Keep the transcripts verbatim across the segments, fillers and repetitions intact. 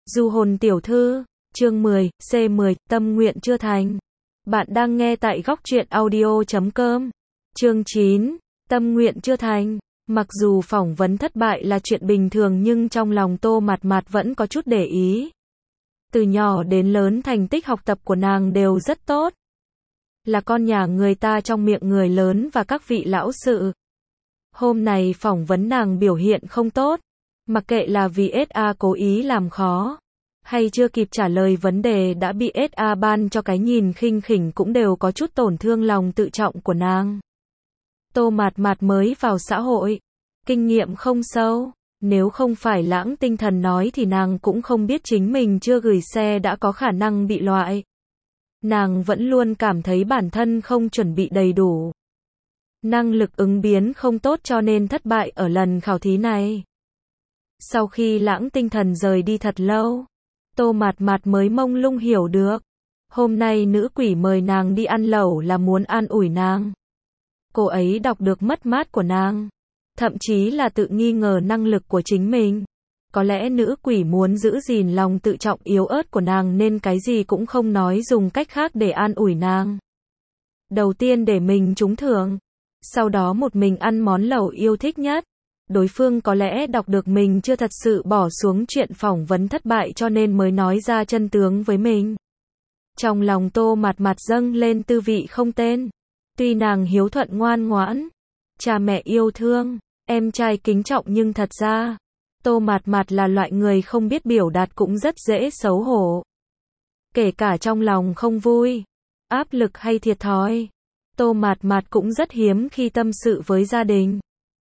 Du hồn tiểu thư, chương mười, C mười, tâm nguyện chưa thành. Bạn đang nghe tại góc truyện audio chấm com. Chương chín, tâm nguyện chưa thành. Mặc dù phỏng vấn thất bại là chuyện bình thường nhưng trong lòng Tô Mạt Mạt vẫn có chút để ý. Từ nhỏ đến lớn thành tích học tập của nàng đều rất tốt. Là con nhà người ta trong miệng người lớn và các vị lão sự. Hôm nay phỏng vấn nàng biểu hiện không tốt. Mặc kệ là vì ét a cố ý làm khó, hay chưa kịp trả lời vấn đề đã bị ét a ban cho cái nhìn khinh khỉnh cũng đều có chút tổn thương lòng tự trọng của nàng. Tô Mạt Mạt mới vào xã hội, kinh nghiệm không sâu, nếu không phải Lãng Tinh Thần nói thì nàng cũng không biết chính mình chưa gửi xe đã có khả năng bị loại. Nàng vẫn luôn cảm thấy bản thân không chuẩn bị đầy đủ. Năng lực ứng biến không tốt cho nên thất bại ở lần khảo thí này. Sau khi Lãng Tinh Thần rời đi thật lâu, Tô Mạt Mạt mới mông lung hiểu được. Hôm nay nữ quỷ mời nàng đi ăn lẩu là muốn an ủi nàng. Cô ấy đọc được mất mát của nàng. Thậm chí là tự nghi ngờ năng lực của chính mình. Có lẽ nữ quỷ muốn giữ gìn lòng tự trọng yếu ớt của nàng nên cái gì cũng không nói dùng cách khác để an ủi nàng. Đầu tiên để mình trúng thưởng. Sau đó một mình ăn món lẩu yêu thích nhất. Đối phương có lẽ đọc được mình chưa thật sự bỏ xuống chuyện phỏng vấn thất bại cho nên mới nói ra chân tướng với mình. Trong lòng Tô Mạt Mạt dâng lên tư vị không tên. Tuy nàng hiếu thuận ngoan ngoãn, cha mẹ yêu thương, em trai kính trọng nhưng thật ra, Tô Mạt Mạt là loại người không biết biểu đạt cũng rất dễ xấu hổ. Kể cả trong lòng không vui, áp lực hay thiệt thòi, Tô Mạt Mạt cũng rất hiếm khi tâm sự với gia đình.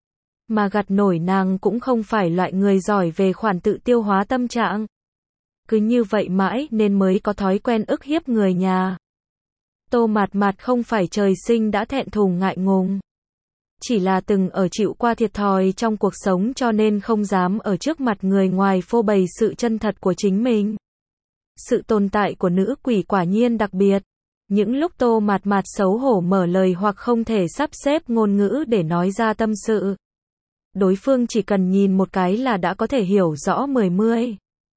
Mà gặt nổi nàng cũng không phải loại người giỏi về khoản tự tiêu hóa tâm trạng. Cứ như vậy mãi nên mới có thói quen ức hiếp người nhà. Tô Mạt Mạt không phải trời sinh đã thẹn thùng ngại ngùng. Chỉ là từng ở chịu qua thiệt thòi trong cuộc sống cho nên không dám ở trước mặt người ngoài phô bày sự chân thật của chính mình. Sự tồn tại của nữ quỷ quả nhiên đặc biệt. Những lúc Tô Mạt Mạt xấu hổ mở lời hoặc không thể sắp xếp ngôn ngữ để nói ra tâm sự. Đối phương chỉ cần nhìn một cái là đã có thể hiểu rõ mười mươi.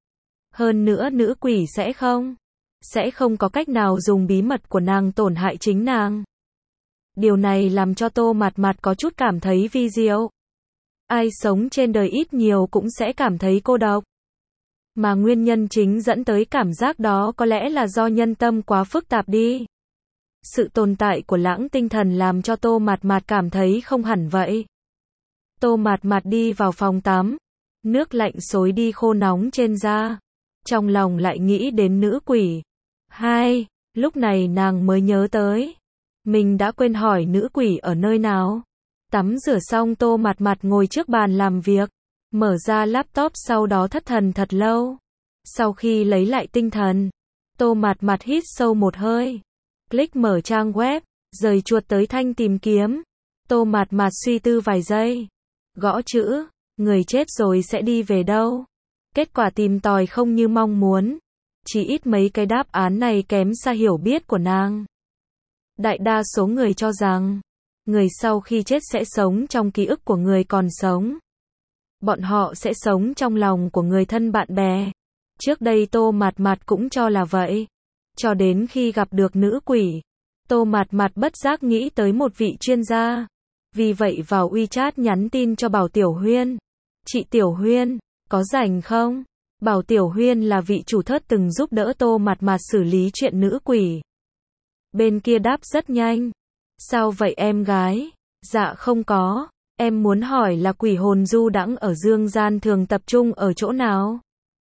Hơn nữa nữ quỷ sẽ không, sẽ không có cách nào dùng bí mật của nàng tổn hại chính nàng. Điều này làm cho Tô Mạt Mạt có chút cảm thấy vi diệu. Ai sống trên đời ít nhiều cũng sẽ cảm thấy cô độc. Mà nguyên nhân chính dẫn tới cảm giác đó có lẽ là do nhân tâm quá phức tạp đi. Sự tồn tại của Lãng Tinh Thần làm cho Tô Mạt Mạt cảm thấy không hẳn vậy. Tô Mạt Mạt đi vào phòng tắm, nước lạnh xối đi khô nóng trên da. Trong lòng lại nghĩ đến nữ quỷ. Hai, lúc này nàng mới nhớ tới. Mình đã quên hỏi nữ quỷ ở nơi nào. Tắm rửa xong Tô Mạt Mạt ngồi trước bàn làm việc. Mở ra laptop sau đó thất thần thật lâu. Sau khi lấy lại tinh thần, Tô Mạt Mạt hít sâu một hơi. Click mở trang web, rời chuột tới thanh tìm kiếm. Tô Mạt Mạt suy tư vài giây. Gõ chữ, người chết rồi sẽ đi về đâu? Kết quả tìm tòi không như mong muốn. Chỉ ít mấy cái đáp án này kém xa hiểu biết của nàng. Đại đa số người cho rằng, người sau khi chết sẽ sống trong ký ức của người còn sống. Bọn họ sẽ sống trong lòng của người thân bạn bè. Trước đây Tô Mạt Mạt cũng cho là vậy. Cho đến khi gặp được nữ quỷ, Tô Mạt Mạt bất giác nghĩ tới một vị chuyên gia. Vì vậy vào WeChat nhắn tin cho Bảo Tiểu Huyên. Chị Tiểu Huyên, có rảnh không? Bảo Tiểu Huyên là vị chủ thớt từng giúp đỡ Tô Mạt Mạt xử lý chuyện nữ quỷ. Bên kia đáp rất nhanh. Sao vậy em gái? Dạ không có. Em muốn hỏi là quỷ hồn du đãng ở dương gian thường tập trung ở chỗ nào?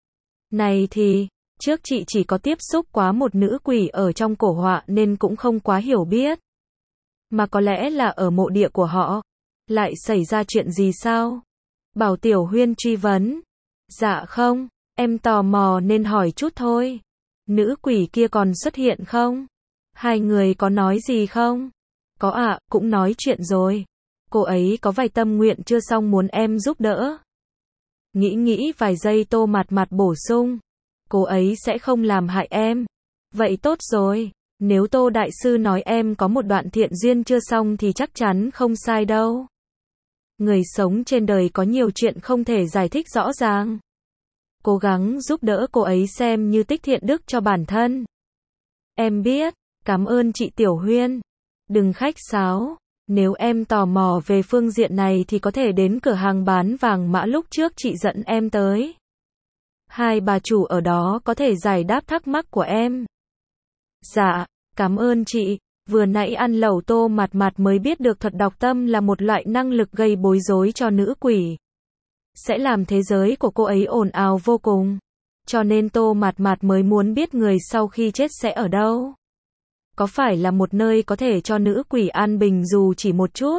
Này thì, trước chị chỉ có tiếp xúc quá một nữ quỷ ở trong cổ họa nên cũng không quá hiểu biết. Mà có lẽ là ở mộ địa của họ. Lại xảy ra chuyện gì sao? Bảo Tiểu Huyên truy vấn. Dạ không, em tò mò nên hỏi chút thôi. Nữ quỷ kia còn xuất hiện không? Hai người có nói gì không? Có ạ, cũng nói chuyện rồi. Cô ấy có vài tâm nguyện chưa xong muốn em giúp đỡ. Nghĩ nghĩ vài giây Tô Mạt Mạt bổ sung. Cô ấy sẽ không làm hại em. Vậy tốt rồi. Nếu Tô Đại Sư nói em có một đoạn thiện duyên chưa xong thì chắc chắn không sai đâu. Người sống trên đời có nhiều chuyện không thể giải thích rõ ràng. cố gắng giúp đỡ cô ấy xem như tích thiện đức cho bản thân. Em biết, cảm ơn chị Tiểu Huyên. Đừng khách sáo, nếu em tò mò về phương diện này thì có thể đến cửa hàng bán vàng mã lúc trước chị dẫn em tới. Hai bà chủ ở đó có thể giải đáp thắc mắc của em. Dạ, cảm ơn chị. Vừa nãy ăn lẩu Tô Mạt Mạt mới biết được thuật đọc tâm là một loại năng lực gây bối rối cho nữ quỷ. Sẽ làm thế giới của cô ấy ồn ào vô cùng. Cho nên Tô Mạt Mạt mới muốn biết người sau khi chết sẽ ở đâu. Có phải là một nơi có thể cho nữ quỷ an bình dù chỉ một chút?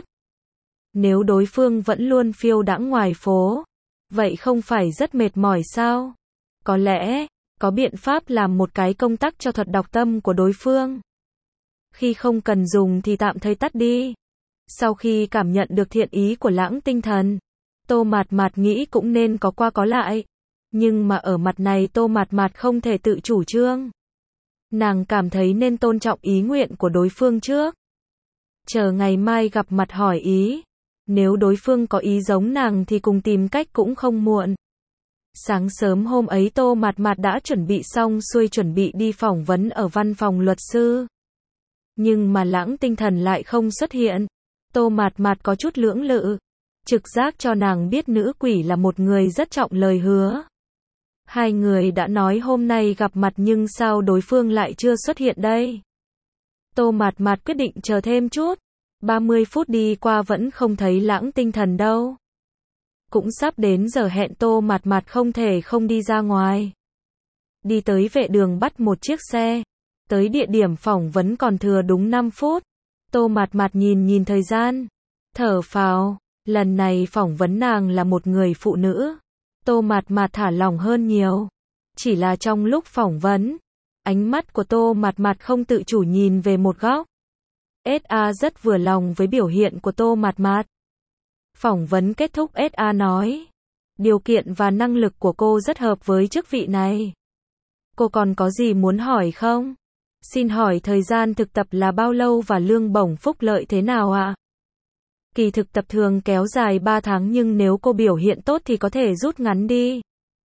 Nếu đối phương vẫn luôn phiêu đãng ngoài phố, vậy không phải rất mệt mỏi sao? Có lẽ, có biện pháp làm một cái công tắc cho thuật đọc tâm của đối phương. Khi không cần dùng thì tạm thời tắt đi. Sau khi cảm nhận được thiện ý của Lãng Tinh Thần, Tô Mạt Mạt nghĩ cũng nên có qua có lại. Nhưng mà ở mặt này Tô Mạt Mạt không thể tự chủ trương. Nàng cảm thấy nên tôn trọng ý nguyện của đối phương trước. Chờ ngày mai gặp mặt hỏi ý. Nếu đối phương có ý giống nàng thì cùng tìm cách cũng không muộn. Sáng sớm hôm ấy Tô Mạt Mạt đã chuẩn bị xong xuôi chuẩn bị đi phỏng vấn ở văn phòng luật sư. Nhưng mà Lãng Tinh Thần lại không xuất hiện. Tô Mạt Mạt có chút lưỡng lự. Trực giác cho nàng biết nữ quỷ là một người rất trọng lời hứa. Hai người đã nói hôm nay gặp mặt nhưng sao đối phương lại chưa xuất hiện đây? Tô Mạt Mạt quyết định chờ thêm chút. ba mươi phút đi qua vẫn không thấy Lãng Tinh Thần đâu. Cũng sắp đến giờ hẹn Tô Mạt Mạt không thể không đi ra ngoài. Đi tới vệ đường bắt một chiếc xe. Tới địa điểm phỏng vấn còn thừa đúng năm phút. Tô Mạt Mạt nhìn nhìn thời gian. Thở phào. Lần này phỏng vấn nàng là một người phụ nữ. Tô Mạt Mạt thả lỏng hơn nhiều. Chỉ là trong lúc phỏng vấn, ánh mắt của Tô Mạt Mạt không tự chủ nhìn về một góc. ét a rất vừa lòng với biểu hiện của Tô Mạt Mạt. Phỏng vấn kết thúc ét a nói, điều kiện và năng lực của cô rất hợp với chức vị này. Cô còn có gì muốn hỏi không? Xin hỏi thời gian thực tập là bao lâu và lương bổng phúc lợi thế nào ạ? Kỳ thực tập thường kéo dài ba tháng nhưng nếu cô biểu hiện tốt thì có thể rút ngắn đi.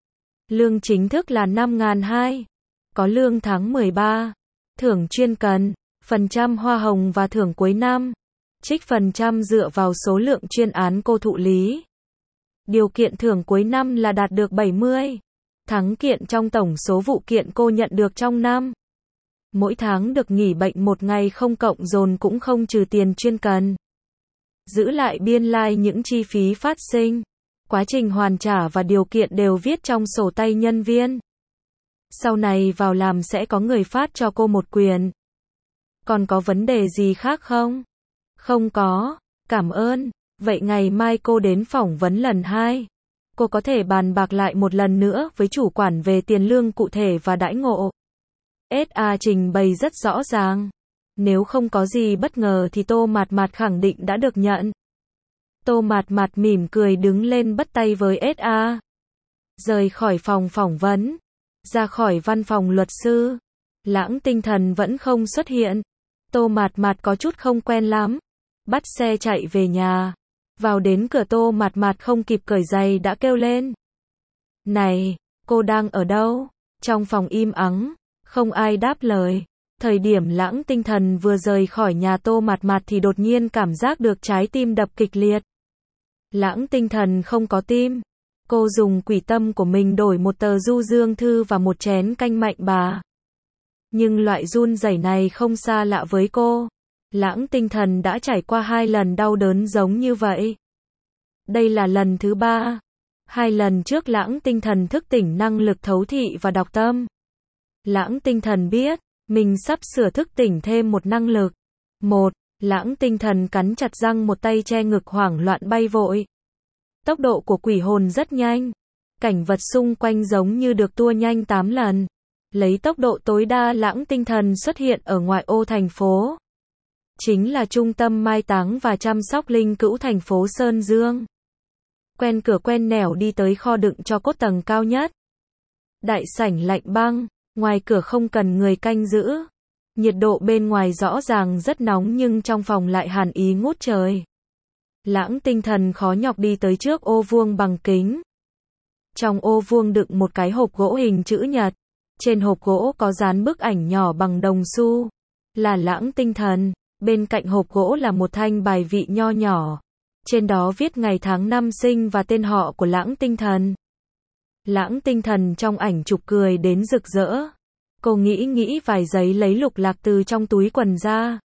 Lương chính thức là năm nghìn hai trăm. Có lương tháng mười ba. Thưởng chuyên cần, phần trăm hoa hồng và thưởng cuối năm. Trích phần trăm dựa vào số lượng chuyên án cô thụ lý. Điều kiện thưởng cuối năm là đạt được bảy mươi. Thắng kiện trong tổng số vụ kiện cô nhận được trong năm. Mỗi tháng được nghỉ bệnh một ngày không cộng dồn cũng không trừ tiền chuyên cần. Giữ lại biên lai like những chi phí phát sinh. Quá trình hoàn trả và điều kiện đều viết trong sổ tay nhân viên. Sau này vào làm sẽ có người phát cho cô một quyền. Còn có vấn đề gì khác không? Không có, cảm ơn. Vậy ngày mai cô đến phỏng vấn lần hai. Cô có thể bàn bạc lại một lần nữa với chủ quản về tiền lương cụ thể và đãi ngộ. ét a trình bày rất rõ ràng. Nếu không có gì bất ngờ thì Tô Mạt Mạt khẳng định đã được nhận. Tô Mạt Mạt mỉm cười đứng lên bắt tay với ét a. Rời khỏi phòng phỏng vấn. Ra khỏi văn phòng luật sư. Lãng Tinh Thần vẫn không xuất hiện. Tô Mạt Mạt có chút không quen lắm. Bắt xe chạy về nhà. Vào đến cửa Tô Mạt Mạt không kịp cởi giày đã kêu lên. Này, cô đang ở đâu? Trong phòng im ắng, không ai đáp lời. Thời điểm Lãng Tinh Thần vừa rời khỏi nhà Tô Mạt Mạt thì đột nhiên cảm giác được trái tim đập kịch liệt. Lãng Tinh Thần không có tim. Cô dùng quỷ tâm của mình đổi một tờ du dương thư và một chén canh mạnh bà. Nhưng loại run rẩy này không xa lạ với cô. Lãng Tinh Thần đã trải qua hai lần đau đớn giống như vậy. Đây là lần thứ ba. Hai lần trước Lãng Tinh Thần thức tỉnh năng lực thấu thị và đọc tâm. Lãng Tinh Thần biết, mình sắp sửa thức tỉnh thêm một năng lực. Một, Lãng Tinh Thần cắn chặt răng một tay che ngực hoảng loạn bay vội. Tốc độ của quỷ hồn rất nhanh. Cảnh vật xung quanh giống như được tua nhanh tám lần. Lấy tốc độ tối đa Lãng Tinh Thần xuất hiện ở ngoại ô thành phố. Chính là trung tâm mai táng và chăm sóc linh cữu thành phố Sơn Dương. Quen cửa quen nẻo đi tới kho đựng tro cốt tầng cao nhất. Đại sảnh lạnh băng, ngoài cửa không cần người canh giữ. Nhiệt độ bên ngoài rõ ràng rất nóng nhưng trong phòng lại hàn ý ngút trời. Lãng Tinh Thần khó nhọc đi tới trước ô vuông bằng kính. Trong ô vuông đựng một cái hộp gỗ hình chữ nhật. Trên hộp gỗ có dán bức ảnh nhỏ bằng đồng xu. Là Lãng Tinh Thần. Bên cạnh hộp gỗ là một thanh bài vị nho nhỏ. Trên đó viết ngày tháng năm sinh và tên họ của Lãng Tinh Thần. Lãng Tinh Thần trong ảnh chụp cười đến rực rỡ. Cô nghĩ nghĩ vài giây lấy lục lạc từ trong túi quần ra.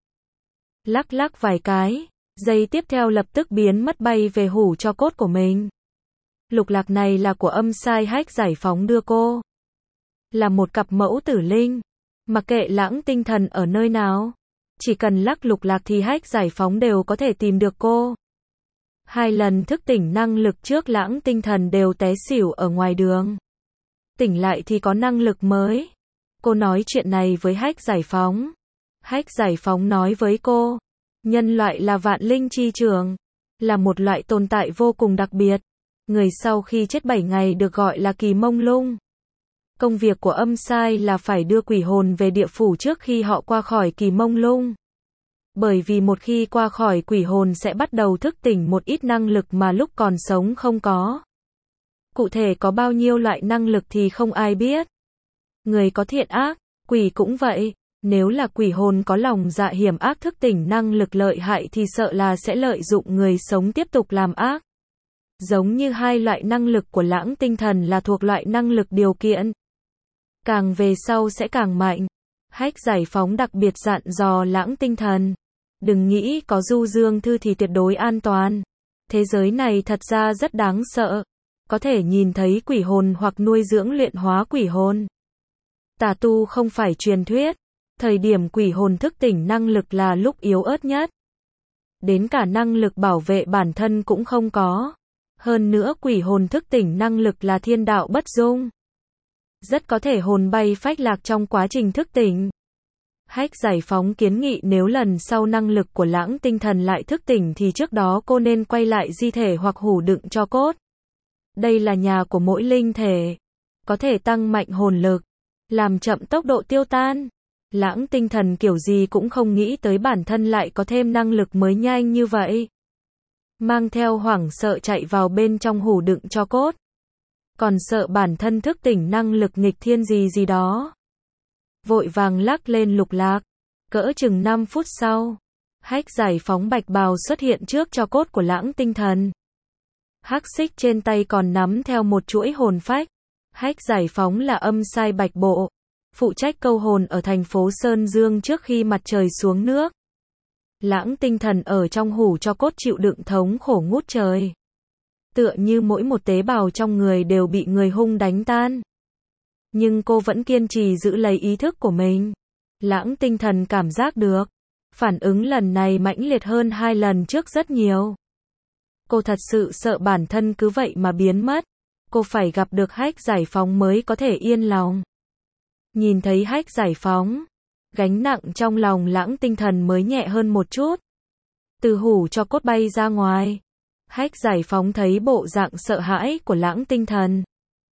Lắc lắc vài cái, giây tiếp theo lập tức biến mất bay về hũ tro cốt của mình. Lục lạc này là của âm sai Hách Giải Phóng đưa cô. Là một cặp mẫu tử linh. Mặc kệ Lãng Tinh Thần ở nơi nào, chỉ cần lắc lục lạc thì Hách Giải Phóng đều có thể tìm được cô. Hai lần thức tỉnh năng lực trước Lãng Tinh Thần đều té xỉu ở ngoài đường. Tỉnh lại thì có năng lực mới. Cô nói chuyện này với Hách Giải Phóng. Hách Giải Phóng nói với cô, nhân loại là vạn linh chi trường, là một loại tồn tại vô cùng đặc biệt. Người sau khi chết bảy ngày được gọi là kỳ mông lung. Công việc của âm sai là phải đưa quỷ hồn về địa phủ trước khi họ qua khỏi kỳ mông lung. Bởi vì một khi qua khỏi quỷ hồn sẽ bắt đầu thức tỉnh một ít năng lực mà lúc còn sống không có. Cụ thể có bao nhiêu loại năng lực thì không ai biết. Người có thiện ác, quỷ cũng vậy. Nếu là quỷ hồn có lòng dạ hiểm ác thức tỉnh năng lực lợi hại thì sợ là sẽ lợi dụng người sống tiếp tục làm ác. Giống như hai loại năng lực của Lãng Tinh Thần là thuộc loại năng lực điều kiện. Càng về sau sẽ càng mạnh. Hách Giải Phóng đặc biệt dặn dò Lãng Tinh Thần. Đừng nghĩ có du dương thư thì tuyệt đối an toàn. Thế giới này thật ra rất đáng sợ. Có thể nhìn thấy quỷ hồn hoặc nuôi dưỡng luyện hóa quỷ hồn. Tà tu không phải truyền thuyết. Thời điểm quỷ hồn thức tỉnh năng lực là lúc yếu ớt nhất. Đến cả năng lực bảo vệ bản thân cũng không có. Hơn nữa quỷ hồn thức tỉnh năng lực là thiên đạo bất dung. Rất có thể hồn bay phách lạc trong quá trình thức tỉnh. Hách Giải Phóng kiến nghị nếu lần sau năng lực của Lãng Tinh Thần lại thức tỉnh thì trước đó cô nên quay lại di thể hoặc hũ đựng tro cốt. Đây là nhà của mỗi linh thể. Có thể tăng mạnh hồn lực, làm chậm tốc độ tiêu tan. Lãng Tinh Thần kiểu gì cũng không nghĩ tới bản thân lại có thêm năng lực mới nhanh như vậy. Mang theo hoảng sợ chạy vào bên trong hũ đựng tro cốt. Còn sợ bản thân thức tỉnh năng lực nghịch thiên gì gì đó. Vội vàng lắc lên lục lạc. Cỡ chừng năm phút sau, Hách Giải Phóng bạch bào xuất hiện trước tro cốt của Lãng Tinh Thần. Hắc xích trên tay còn nắm theo một chuỗi hồn phách. Hách Giải Phóng là âm sai bạch bộ, phụ trách câu hồn ở thành phố Sơn Dương trước khi mặt trời xuống nước. Lãng Tinh Thần ở trong hũ tro cốt chịu đựng thống khổ ngút trời. Tựa như mỗi một tế bào trong người đều bị người hung đánh tan. Nhưng cô vẫn kiên trì giữ lấy ý thức của mình. Lãng Tinh Thần cảm giác được. Phản ứng lần này mãnh liệt hơn hai lần trước rất nhiều. Cô thật sự sợ bản thân cứ vậy mà biến mất. Cô phải gặp được Hách Giải Phóng mới có thể yên lòng. Nhìn thấy Hách Giải Phóng, gánh nặng trong lòng Lãng Tinh Thần mới nhẹ hơn một chút. Từ hũ tro cốt bay ra ngoài. Hách Giải Phóng thấy bộ dạng sợ hãi của Lãng Tinh Thần.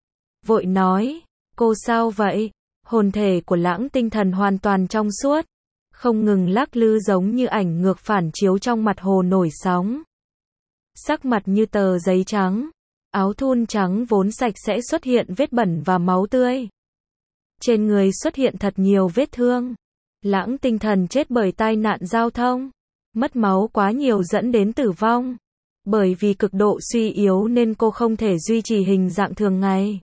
Vội nói, cô sao vậy? Hồn thể của Lãng Tinh Thần hoàn toàn trong suốt. Không ngừng lắc lư giống như ảnh ngược phản chiếu trong mặt hồ nổi sóng. Sắc mặt như tờ giấy trắng. Áo thun trắng vốn sạch sẽ xuất hiện vết bẩn và máu tươi. Trên người xuất hiện thật nhiều vết thương. Lãng Tinh Thần chết bởi tai nạn giao thông. Mất máu quá nhiều dẫn đến tử vong. Bởi vì cực độ suy yếu nên cô không thể duy trì hình dạng thường ngày.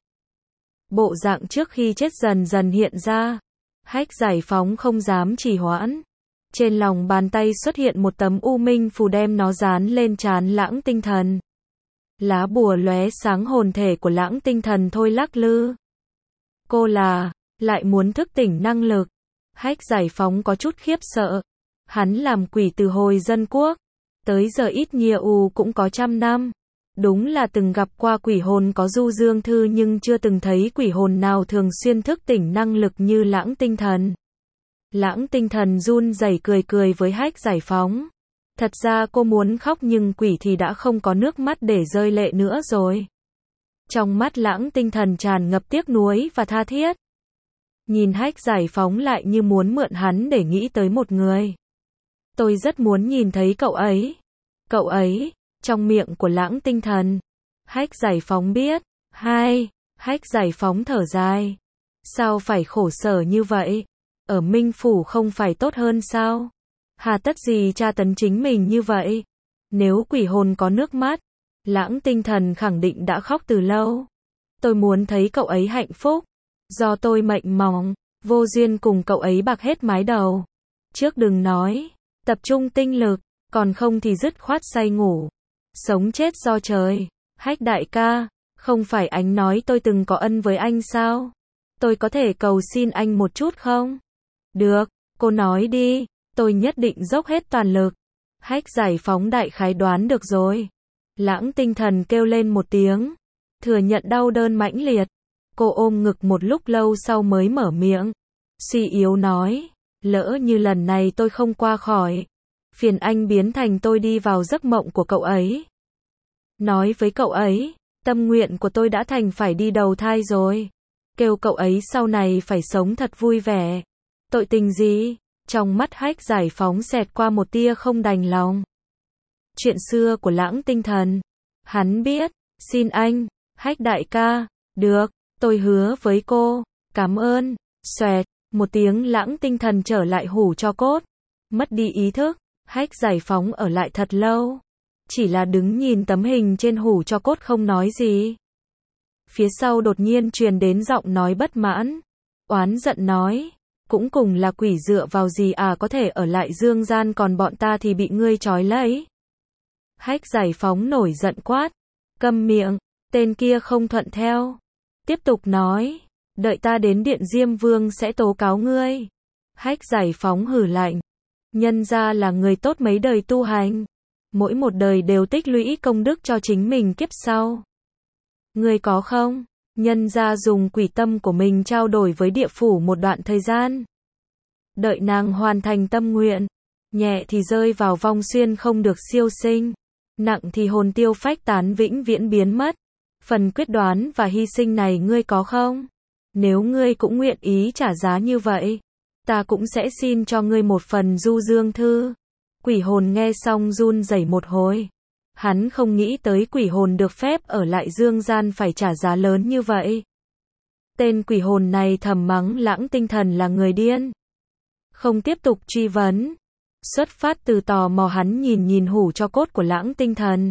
Bộ dạng trước khi chết dần dần hiện ra. Hách Giải Phóng không dám trì hoãn. Trên lòng bàn tay xuất hiện một tấm u minh phù đem nó dán lên trán Lãng Tinh Thần. Lá bùa lóe sáng hồn thể của Lãng Tinh Thần thôi lắc lư. Cô là, lại muốn thức tỉnh năng lực. Hách Giải Phóng có chút khiếp sợ. Hắn làm quỷ từ hồi dân quốc. Tới giờ ít nhiều cũng có trăm năm. Đúng là từng gặp qua quỷ hồn có du dương thư nhưng chưa từng thấy quỷ hồn nào thường xuyên thức tỉnh năng lực như Lãng Tinh Thần. Lãng Tinh Thần run rẩy cười cười với Hách Giải Phóng. Thật ra cô muốn khóc nhưng quỷ thì đã không có nước mắt để rơi lệ nữa rồi. Trong mắt Lãng Tinh Thần tràn ngập tiếc nuối và tha thiết. Nhìn Hách Giải Phóng lại như muốn mượn hắn để nghĩ tới một người. Tôi rất muốn nhìn thấy cậu ấy. Cậu ấy, trong miệng của Lãng Tinh Thần. Hách Giải Phóng biết, Hai, Hách Giải Phóng thở dài. Sao phải khổ sở như vậy? Ở Minh Phủ không phải tốt hơn sao? Hà tất gì tra tấn chính mình như vậy? Nếu quỷ hồn có nước mắt, Lãng Tinh Thần khẳng định đã khóc từ lâu. Tôi muốn thấy cậu ấy hạnh phúc. Do tôi mệnh mỏng, vô duyên cùng cậu ấy bạc hết mái đầu. Trước đừng nói, tập trung tinh lực, còn không thì dứt khoát say ngủ. Sống chết do trời. Hách đại ca, không phải anh nói tôi từng có ân với anh sao? Tôi có thể cầu xin anh một chút không? Được, cô nói đi, tôi nhất định dốc hết toàn lực. Hách Giải Phóng đại khái đoán được rồi. Lãng Tinh Thần kêu lên một tiếng, thừa nhận đau đớn mãnh liệt. Cô ôm ngực một lúc lâu sau mới mở miệng, suy yếu nói, lỡ như lần này tôi không qua khỏi, phiền anh biến thành tôi đi vào giấc mộng của cậu ấy. Nói với cậu ấy, tâm nguyện của tôi đã thành phải đi đầu thai rồi. Kêu cậu ấy sau này phải sống thật vui vẻ. Tội tình gì? Trong mắt Hách Giải Phóng xẹt qua một tia không đành lòng. Chuyện xưa của Lãng Tinh Thần. Hắn biết, xin anh, Hách đại ca, được, tôi hứa với cô, cảm ơn. Xoẹt, một tiếng Lãng Tinh Thần trở lại hủ tro cốt. Mất đi ý thức, Hách Giải Phóng ở lại thật lâu. Chỉ là đứng nhìn tấm hình trên hủ tro cốt không nói gì. Phía sau đột nhiên truyền đến giọng nói bất mãn. Oán giận nói, cũng cùng là quỷ dựa vào gì à có thể ở lại dương gian còn bọn ta thì bị ngươi trói lấy. Hách Giải Phóng nổi giận quát, câm miệng, tên kia không thuận theo. Tiếp tục nói, đợi ta đến Điện Diêm Vương sẽ tố cáo ngươi. Hách Giải Phóng hừ lạnh, nhân ra là người tốt mấy đời tu hành. Mỗi một đời đều tích lũy công đức cho chính mình kiếp sau. Ngươi có không? Nhân ra dùng quỷ tâm của mình trao đổi với địa phủ một đoạn thời gian. Đợi nàng hoàn thành tâm nguyện. Nhẹ thì rơi vào vong xuyên không được siêu sinh. Nặng thì hồn tiêu phách tán vĩnh viễn biến mất. Phần quyết đoán và hy sinh này ngươi có không? Nếu ngươi cũng nguyện ý trả giá như vậy, ta cũng sẽ xin cho ngươi một phần du dương thư. Quỷ hồn nghe xong run rẩy một hồi. Hắn không nghĩ tới quỷ hồn được phép ở lại dương gian phải trả giá lớn như vậy. Tên quỷ hồn này thầm mắng Lãng Tinh Thần là người điên. Không tiếp tục truy vấn. Xuất phát từ tò mò hắn nhìn nhìn hủ tro cốt của Lãng Tinh Thần.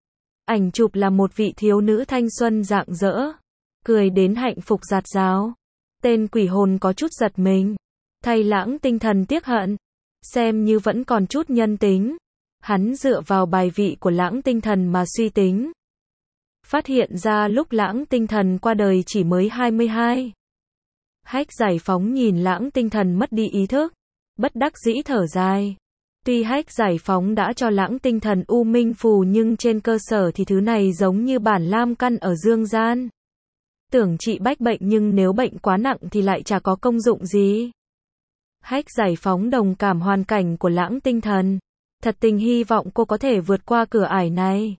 Ảnh chụp là một vị thiếu nữ thanh xuân rạng rỡ. Cười đến hạnh phục rạt rào. Tên quỷ hồn có chút giật mình. Thay Lãng Tinh Thần tiếc hận. Xem như vẫn còn chút nhân tính. Hắn dựa vào bài vị của Lãng Tinh Thần mà suy tính. Phát hiện ra lúc Lãng Tinh Thần qua đời chỉ mới hai mươi hai. Hách Giải Phóng nhìn Lãng Tinh Thần mất đi ý thức. Bất đắc dĩ thở dài. Tuy Hách Giải Phóng đã cho Lãng Tinh Thần U Minh Phù nhưng trên cơ sở thì thứ này giống như bản lam căn ở dương gian. Tưởng trị bách bệnh nhưng nếu bệnh quá nặng thì lại chả có công dụng gì. Hách Giải Phóng đồng cảm hoàn cảnh của Lãng Tinh Thần. Thật tình hy vọng cô có thể vượt qua cửa ải này.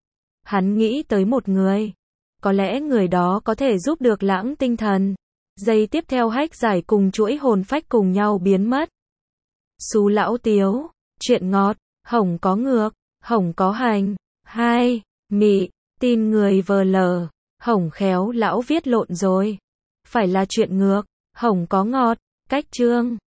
Hắn nghĩ tới một người. Có lẽ người đó có thể giúp được Lãng Tinh Thần. Giây tiếp theo Hách Giải cùng chuỗi hồn phách cùng nhau biến mất. Xú lão tiếu, chuyện ngọt, hổng có ngược, hổng có hành. Hai, mị, tin người vờ lờ, hổng khéo lão viết lộn rồi. Phải là chuyện ngược, hổng có ngọt, cách chương.